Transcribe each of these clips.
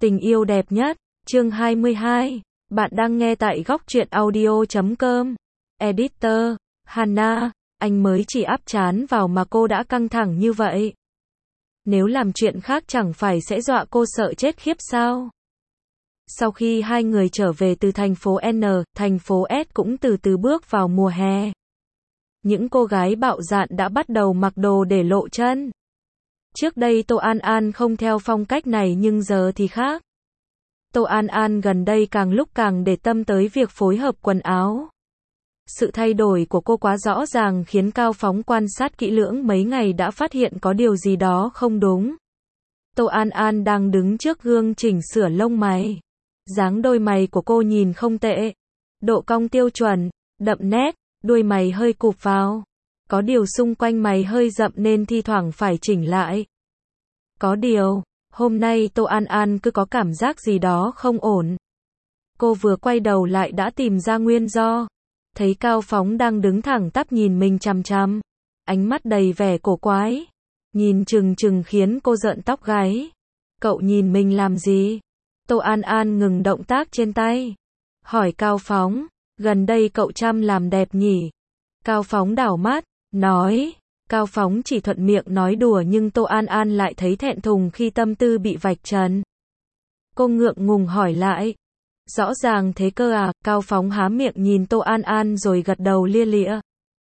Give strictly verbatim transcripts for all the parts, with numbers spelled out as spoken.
Tình yêu đẹp nhất, chương hai mươi hai. Bạn đang nghe tại góc truyện audio chấm com. Editor, Hana, anh mới chỉ áp trán vào mà cô đã căng thẳng như vậy. Nếu làm chuyện khác chẳng phải sẽ dọa cô sợ chết khiếp sao? Sau khi hai người trở về từ thành phố N, thành phố S cũng từ từ bước vào mùa hè. Những cô gái bạo dạn đã bắt đầu mặc đồ để lộ chân. Trước đây Tô An An không theo phong cách này nhưng giờ thì khác. Tô An An gần đây càng lúc càng để tâm tới việc phối hợp quần áo. Sự thay đổi của cô quá rõ ràng khiến Cao Phóng quan sát kỹ lưỡng mấy ngày đã phát hiện có điều gì đó không đúng. Tô An An đang đứng trước gương chỉnh sửa lông mày. Dáng đôi mày của cô nhìn không tệ. Độ cong tiêu chuẩn, đậm nét, đuôi mày hơi cụp vào. Có điều xung quanh mày hơi rậm nên thi thoảng phải chỉnh lại. Có điều, hôm nay Tô An An cứ có cảm giác gì đó không ổn. Cô vừa quay đầu lại đã tìm ra nguyên do. Thấy Cao Phóng đang đứng thẳng tắp nhìn mình chằm chằm. Ánh mắt đầy vẻ cổ quái. Nhìn chừng chừng khiến cô rợn tóc gáy. Cậu nhìn mình làm gì? Tô An An ngừng động tác trên tay. Hỏi Cao Phóng, gần đây cậu chăm làm đẹp nhỉ? Cao Phóng đảo mắt, nói. Cao Phóng chỉ thuận miệng nói đùa nhưng Tô An An lại thấy thẹn thùng khi tâm tư bị vạch trần. Cô ngượng ngùng hỏi lại. Rõ ràng thế cơ à? Cao Phóng há miệng nhìn Tô An An rồi gật đầu lia lịa.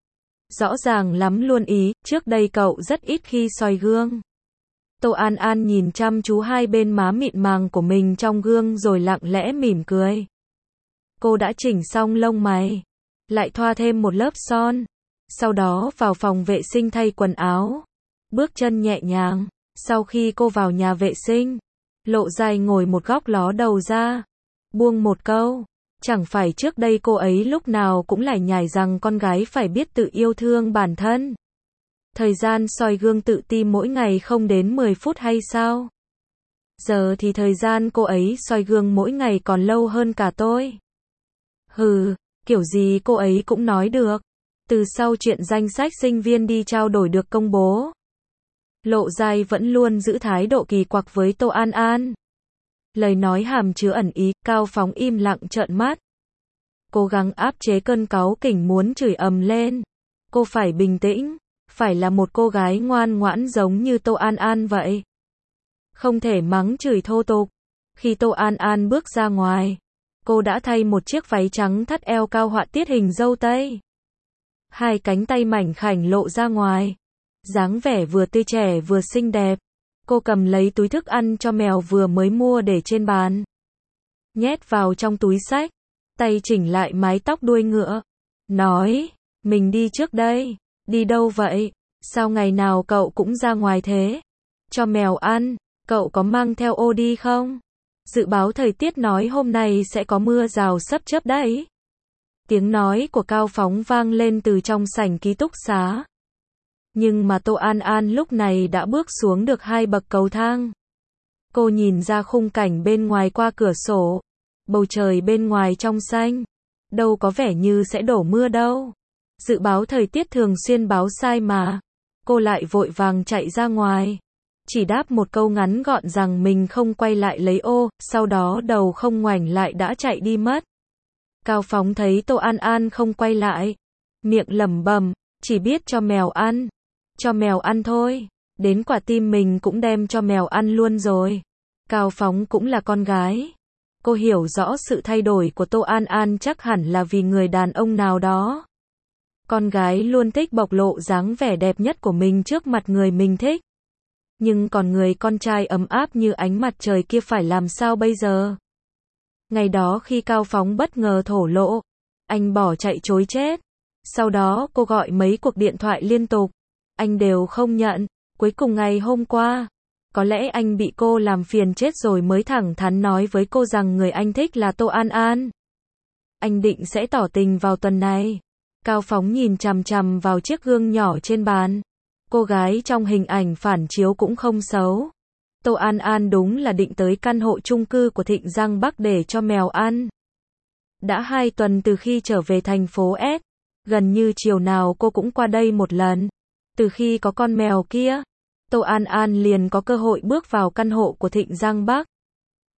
Rõ ràng lắm luôn ý, trước đây cậu rất ít khi soi gương. Tô An An nhìn chăm chú hai bên má mịn màng của mình trong gương rồi lặng lẽ mỉm cười. Cô đã chỉnh xong lông mày, lại thoa thêm một lớp son. Sau đó vào phòng vệ sinh thay quần áo. Bước chân nhẹ nhàng. Sau khi cô vào nhà vệ sinh, Lộ Giai ngồi một góc ló đầu ra. Buông một câu. Chẳng phải trước đây cô ấy lúc nào cũng lải nhải rằng con gái phải biết tự yêu thương bản thân. Thời gian soi gương tự ti mỗi ngày không đến mười phút hay sao? Giờ thì thời gian cô ấy soi gương mỗi ngày còn lâu hơn cả tôi. Hừ, kiểu gì cô ấy cũng nói được. Từ sau chuyện danh sách sinh viên đi trao đổi được công bố, Lộ Giai vẫn luôn giữ thái độ kỳ quặc với Tô An An. Lời nói hàm chứa ẩn ý, Cao Phóng im lặng trợn mắt. Cố gắng áp chế cơn cáu kỉnh muốn chửi ầm lên. Cô phải bình tĩnh, phải là một cô gái ngoan ngoãn giống như Tô An An vậy. Không thể mắng chửi thô tục. Khi Tô An An bước ra ngoài, cô đã thay một chiếc váy trắng thắt eo cao họa tiết hình dâu tây. Hai cánh tay mảnh khảnh lộ ra ngoài. Dáng vẻ vừa tươi trẻ vừa xinh đẹp. Cô cầm lấy túi thức ăn cho mèo vừa mới mua để trên bàn. Nhét vào trong túi xách. Tay chỉnh lại mái tóc đuôi ngựa. Nói, mình đi trước đây. Đi đâu vậy? Sao ngày nào cậu cũng ra ngoài thế? Cho mèo ăn, cậu có mang theo ô đi không? Dự báo thời tiết nói hôm nay sẽ có mưa rào sấp chớp đấy. Tiếng nói của Cao Phóng vang lên từ trong sảnh ký túc xá. Nhưng mà Tô An An lúc này đã bước xuống được hai bậc cầu thang. Cô nhìn ra khung cảnh bên ngoài qua cửa sổ. Bầu trời bên ngoài trong xanh. Đâu có vẻ như sẽ đổ mưa đâu. Dự báo thời tiết thường xuyên báo sai mà. Cô lại vội vàng chạy ra ngoài. Chỉ đáp một câu ngắn gọn rằng mình không quay lại lấy ô, sau đó đầu không ngoảnh lại đã chạy đi mất. Cao Phóng thấy Tô An An không quay lại. Miệng lẩm bẩm, chỉ biết cho mèo ăn. Cho mèo ăn thôi. Đến quả tim mình cũng đem cho mèo ăn luôn rồi. Cao Phóng cũng là con gái. Cô hiểu rõ sự thay đổi của Tô An An chắc hẳn là vì người đàn ông nào đó. Con gái luôn thích bộc lộ dáng vẻ đẹp nhất của mình trước mặt người mình thích. Nhưng còn người con trai ấm áp như ánh mặt trời kia phải làm sao bây giờ? Ngày đó khi Cao Phóng bất ngờ thổ lộ, anh bỏ chạy chối chết. Sau đó cô gọi mấy cuộc điện thoại liên tục, anh đều không nhận. Cuối cùng ngày hôm qua, có lẽ anh bị cô làm phiền chết rồi mới thẳng thắn nói với cô rằng người anh thích là Tô An An. Anh định sẽ tỏ tình vào tuần này. Cao Phóng nhìn chằm chằm vào chiếc gương nhỏ trên bàn. Cô gái trong hình ảnh phản chiếu cũng không xấu. Tô An An đúng là định tới căn hộ chung cư của Thịnh Giang Bắc để cho mèo ăn. Đã hai tuần từ khi trở về thành phố S, gần như chiều nào cô cũng qua đây một lần. Từ khi có con mèo kia, Tô An An liền có cơ hội bước vào căn hộ của Thịnh Giang Bắc.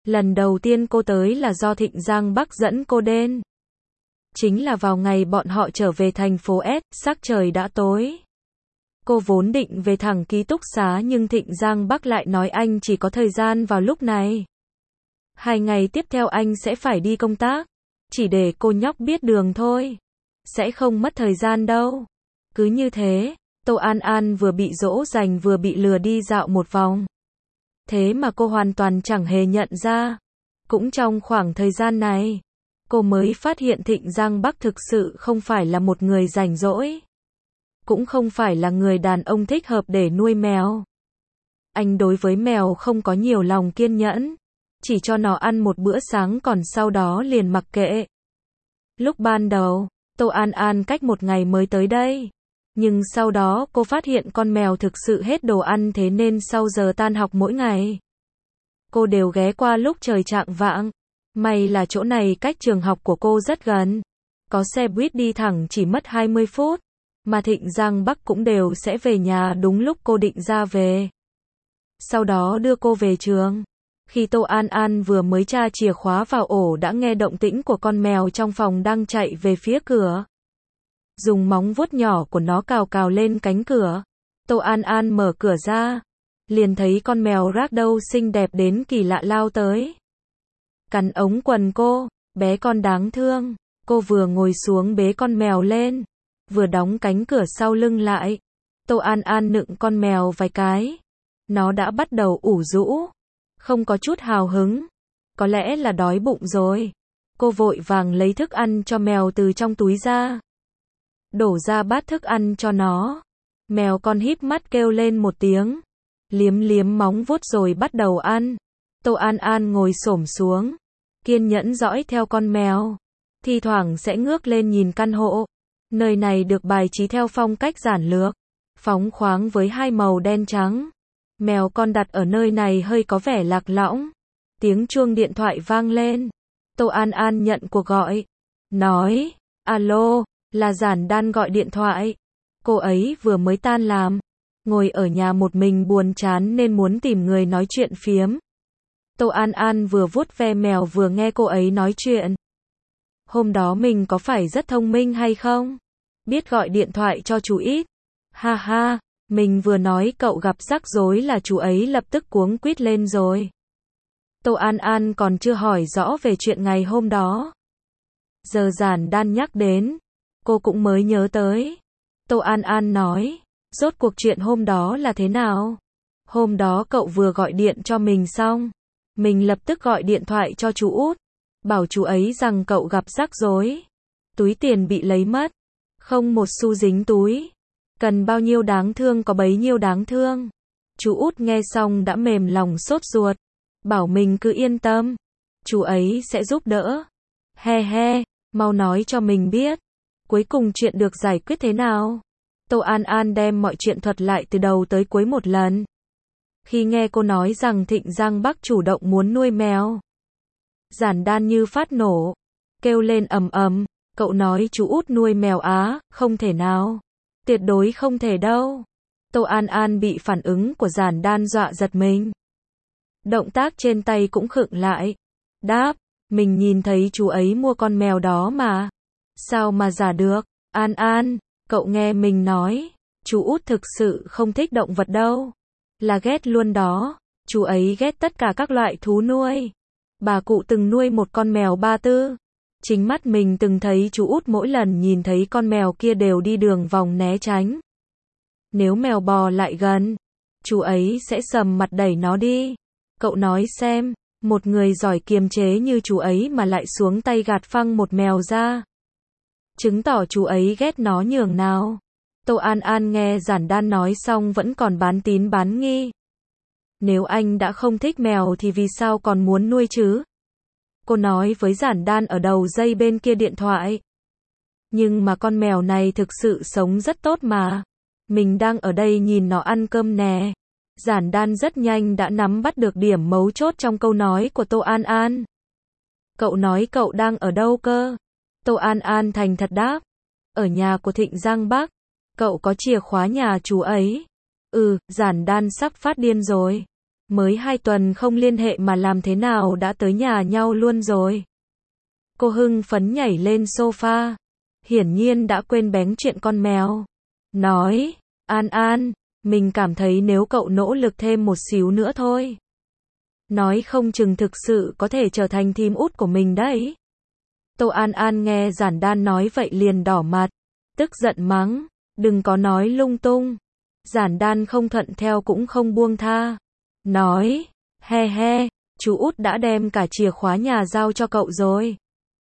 Lần đầu tiên cô tới là do Thịnh Giang Bắc dẫn cô đến. Chính là vào ngày bọn họ trở về thành phố S, sắc trời đã tối. Cô vốn định về thẳng ký túc xá nhưng Thịnh Giang Bắc lại nói anh chỉ có thời gian vào lúc này. Hai ngày tiếp theo anh sẽ phải đi công tác. Chỉ để cô nhóc biết đường thôi. Sẽ không mất thời gian đâu. Cứ như thế, Tô An An vừa bị dỗ dành vừa bị lừa đi dạo một vòng. Thế mà cô hoàn toàn chẳng hề nhận ra. Cũng trong khoảng thời gian này, cô mới phát hiện Thịnh Giang Bắc thực sự không phải là một người rảnh rỗi. Cũng không phải là người đàn ông thích hợp để nuôi mèo. Anh đối với mèo không có nhiều lòng kiên nhẫn. Chỉ cho nó ăn một bữa sáng còn sau đó liền mặc kệ. Lúc ban đầu, Tô An An cách một ngày mới tới đây. Nhưng sau đó cô phát hiện con mèo thực sự hết đồ ăn thế nên sau giờ tan học mỗi ngày, cô đều ghé qua lúc trời chạng vạng. May là chỗ này cách trường học của cô rất gần. Có xe buýt đi thẳng chỉ mất hai mươi phút. Mà Thịnh Giang Bắc cũng đều sẽ về nhà đúng lúc cô định ra về. Sau đó đưa cô về trường. Khi Tô An An vừa mới tra chìa khóa vào ổ đã nghe động tĩnh của con mèo trong phòng đang chạy về phía cửa. Dùng móng vuốt nhỏ của nó cào cào lên cánh cửa. Tô An An mở cửa ra. Liền thấy con mèo ragdoll xinh đẹp đến kỳ lạ lao tới. Cắn ống quần cô, bé con đáng thương. Cô vừa ngồi xuống bế con mèo lên, vừa đóng cánh cửa sau lưng lại. Tô An An nựng con mèo vài cái. Nó đã bắt đầu ủ rũ. Không có chút hào hứng. Có lẽ là đói bụng rồi. Cô vội vàng lấy thức ăn cho mèo từ trong túi ra. Đổ ra bát thức ăn cho nó. Mèo con híp mắt kêu lên một tiếng. Liếm liếm móng vuốt rồi bắt đầu ăn. Tô An An ngồi xổm xuống. Kiên nhẫn dõi theo con mèo. Thi thoảng sẽ ngước lên nhìn căn hộ. Nơi này được bài trí theo phong cách giản lược. Phóng khoáng với hai màu đen trắng. Mèo con đặt ở nơi này hơi có vẻ lạc lõng. Tiếng chuông điện thoại vang lên. Tô An An nhận cuộc gọi. Nói, alo, là Giản Đan gọi điện thoại. Cô ấy vừa mới tan làm. Ngồi ở nhà một mình buồn chán nên muốn tìm người nói chuyện phiếm. Tô An An vừa vuốt ve mèo vừa nghe cô ấy nói chuyện. Hôm đó mình có phải rất thông minh hay không? Biết gọi điện thoại cho chú ít. Ha ha, mình vừa nói cậu gặp rắc rối là chú ấy lập tức cuống quýt lên rồi. Tô An An còn chưa hỏi rõ về chuyện ngày hôm đó. Giờ Giản Đan nhắc đến, cô cũng mới nhớ tới. Tô An An nói, rốt cuộc chuyện hôm đó là thế nào? Hôm đó cậu vừa gọi điện cho mình xong. Mình lập tức gọi điện thoại cho chú Út. Bảo chú ấy rằng cậu gặp rắc rối. Túi tiền bị lấy mất. Không một xu dính túi. Cần bao nhiêu đáng thương có bấy nhiêu đáng thương. Chú Út nghe xong đã mềm lòng sốt ruột. Bảo mình cứ yên tâm. Chú ấy sẽ giúp đỡ. He he, mau nói cho mình biết. Cuối cùng chuyện được giải quyết thế nào? Tô An An đem mọi chuyện thuật lại từ đầu tới cuối một lần. Khi nghe cô nói rằng Thịnh Giang Bắc chủ động muốn nuôi mèo, Giản Đan như phát nổ. Kêu lên ầm ầm. Cậu nói chú Út nuôi mèo á? Không thể nào. Tuyệt đối không thể đâu. Tô An An bị phản ứng của Giản Đan dọa giật mình. Động tác trên tay cũng khựng lại. Đáp, mình nhìn thấy chú ấy mua con mèo đó mà. Sao mà giả được? An An, cậu nghe mình nói. Chú Út thực sự không thích động vật đâu. Là ghét luôn đó. Chú ấy ghét tất cả các loại thú nuôi. Bà cụ từng nuôi một con mèo Ba Tư. Chính mắt mình từng thấy chú Út mỗi lần nhìn thấy con mèo kia đều đi đường vòng né tránh. Nếu mèo bò lại gần, chú ấy sẽ sầm mặt đẩy nó đi. Cậu nói xem, một người giỏi kiềm chế như chú ấy mà lại xuống tay gạt phăng một mèo ra. Chứng tỏ chú ấy ghét nó nhường nào. Tô An An nghe Giản Đan nói xong vẫn còn bán tín bán nghi. Nếu anh đã không thích mèo thì vì sao còn muốn nuôi chứ? Cô nói với Giản Đan ở đầu dây bên kia điện thoại. Nhưng mà con mèo này thực sự sống rất tốt mà. Mình đang ở đây nhìn nó ăn cơm nè. Giản Đan rất nhanh đã nắm bắt được điểm mấu chốt trong câu nói của Tô An An. Cậu nói cậu đang ở đâu cơ? Tô An An thành thật đáp. Ở nhà của Thịnh Giang Bắc. Cậu có chìa khóa nhà chú ấy? Ừ, Giản Đan sắp phát điên rồi. Mới hai tuần không liên hệ mà làm thế nào đã tới nhà nhau luôn rồi. Cô hưng phấn nhảy lên sofa. Hiển nhiên đã quên bén chuyện con mèo. Nói, An An, mình cảm thấy nếu cậu nỗ lực thêm một xíu nữa thôi. Nói không chừng thực sự có thể trở thành thím út của mình đấy. Tô An An nghe Giản Đan nói vậy liền đỏ mặt. Tức giận mắng, đừng có nói lung tung. Giản Đan không thuận theo cũng không buông tha. Nói, he he, chú út đã đem cả chìa khóa nhà giao cho cậu rồi.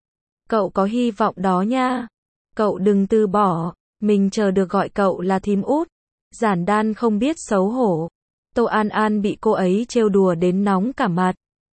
Cậu có hy vọng đó nha. Cậu đừng từ bỏ, mình chờ được gọi cậu là thím út. Giản Đan không biết xấu hổ. Tô An An bị cô ấy trêu đùa đến nóng cả mặt.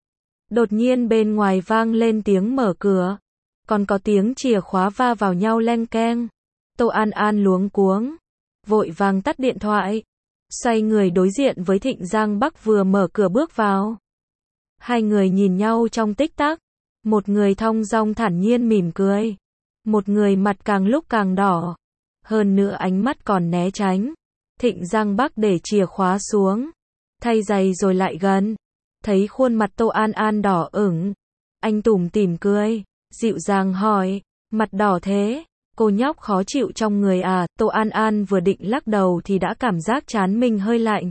Đột nhiên bên ngoài vang lên tiếng mở cửa. Còn có tiếng chìa khóa va vào nhau leng keng. Tô An An luống cuống. Vội vàng tắt điện thoại. Xoay người đối diện với Thịnh Giang Bắc vừa mở cửa bước vào. Hai người nhìn nhau trong tích tắc. Một người thong dong thản nhiên mỉm cười. Một người mặt càng lúc càng đỏ. Hơn nữa ánh mắt còn né tránh. Thịnh Giang Bắc để chìa khóa xuống. Thay giày rồi lại gần. Thấy khuôn mặt Tô An An đỏ ửng. Anh tủm tỉm cười. Dịu dàng hỏi. Mặt đỏ thế. Cô nhóc khó chịu trong người à? Tô An An vừa định lắc đầu thì đã cảm giác trán mình hơi lạnh.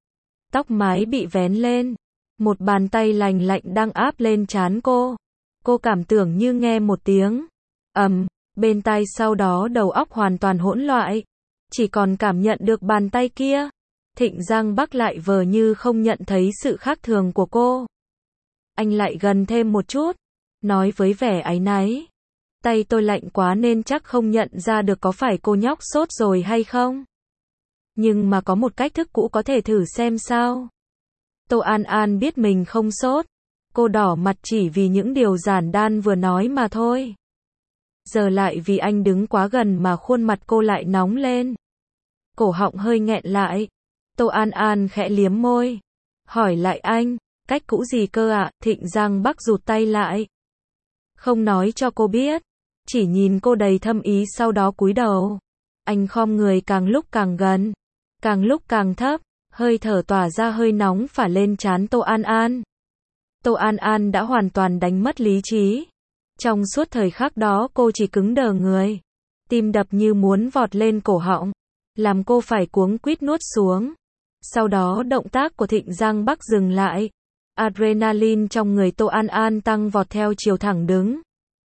Tóc mái bị vén lên. Một bàn tay lành lạnh đang áp lên trán cô. Cô cảm tưởng như nghe một tiếng ầm, bên tai sau đó đầu óc hoàn toàn hỗn loạn. Chỉ còn cảm nhận được bàn tay kia. Thịnh Giang Bắc lại vờ như không nhận thấy sự khác thường của cô. Anh lại gần thêm một chút. Nói với vẻ áy náy. Tay tôi lạnh quá nên chắc không nhận ra được có phải cô nhóc sốt rồi hay không. Nhưng mà có một cách thức cũ có thể thử xem sao. Tô An An biết mình không sốt. Cô đỏ mặt chỉ vì những điều Giản Đan vừa nói mà thôi. Giờ lại vì anh đứng quá gần mà khuôn mặt cô lại nóng lên. Cổ họng hơi nghẹn lại. Tô An An khẽ liếm môi. Hỏi lại anh, cách cũ gì cơ ạ? Thịnh Giang Bắc rụt tay lại. Không nói cho cô biết. Chỉ nhìn cô đầy thâm ý sau đó cúi đầu. Anh khom người càng lúc càng gần. Càng lúc càng thấp. Hơi thở tỏa ra hơi nóng phả lên trán Tô An An. Tô An An đã hoàn toàn đánh mất lý trí. Trong suốt thời khắc đó cô chỉ cứng đờ người. Tim đập như muốn vọt lên cổ họng. Làm cô phải cuống quýt nuốt xuống. Sau đó động tác của Thịnh Giang Bắc dừng lại. Adrenaline trong người Tô An An tăng vọt theo chiều thẳng đứng.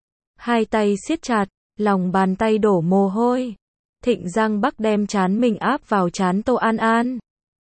Hai tay siết chặt, lòng bàn tay đổ mồ hôi. Thịnh Giang Bắc đem trán mình áp vào trán Tô An An.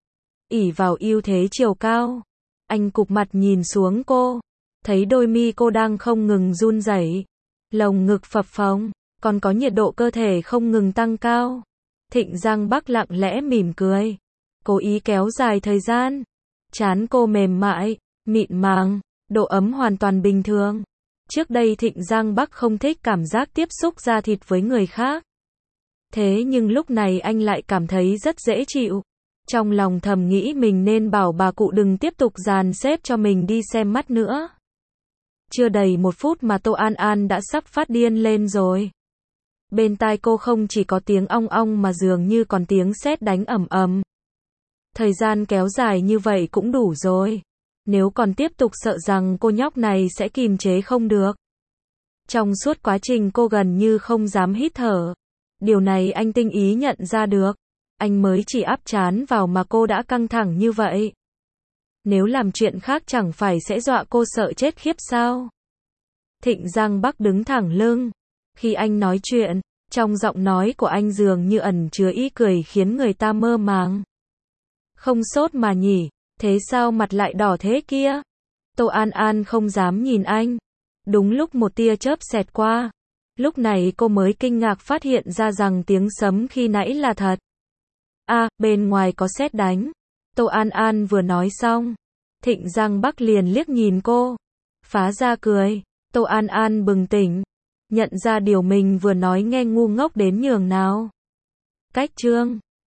ỷ vào ưu thế chiều cao. Anh cụp mặt nhìn xuống cô. Thấy đôi mi cô đang không ngừng run rẩy. Lồng ngực phập phồng. Còn có nhiệt độ cơ thể không ngừng tăng cao. Thịnh Giang Bắc lặng lẽ mỉm cười. Cố ý kéo dài thời gian. Trán cô mềm mại, mịn màng, độ ấm hoàn toàn bình thường. Trước đây Thịnh Giang Bắc không thích cảm giác tiếp xúc da thịt với người khác. Thế nhưng lúc này anh lại cảm thấy rất dễ chịu. Trong lòng thầm nghĩ mình nên bảo bà cụ đừng tiếp tục dàn xếp cho mình đi xem mắt nữa. Chưa đầy một phút mà Tô An An đã sắp phát điên lên rồi. Bên tai cô không chỉ có tiếng ong ong mà dường như còn tiếng sét đánh ầm ầm. Thời gian kéo dài như vậy cũng đủ rồi. Nếu còn tiếp tục sợ rằng cô nhóc này sẽ kìm chế không được. Trong suốt quá trình cô gần như không dám hít thở. Điều này anh tinh ý nhận ra được. Anh mới chỉ áp trán vào mà cô đã căng thẳng như vậy. Nếu làm chuyện khác chẳng phải sẽ dọa cô sợ chết khiếp sao? Thịnh Giang Bắc đứng thẳng lưng. Khi anh nói chuyện, trong giọng nói của anh dường như ẩn chứa ý cười khiến người ta mơ màng. Không sốt mà nhỉ, thế sao mặt lại đỏ thế kia? Tô An An không dám nhìn anh. Đúng lúc một tia chớp xẹt qua. Lúc này cô mới kinh ngạc phát hiện ra rằng tiếng sấm khi nãy là thật. À, bên ngoài có sét đánh. Tô An An vừa nói xong. Thịnh Giang Bắc liền liếc nhìn cô. Phá ra cười. Tô An An bừng tỉnh. Nhận ra điều mình vừa nói nghe ngu ngốc đến nhường nào. Cách chương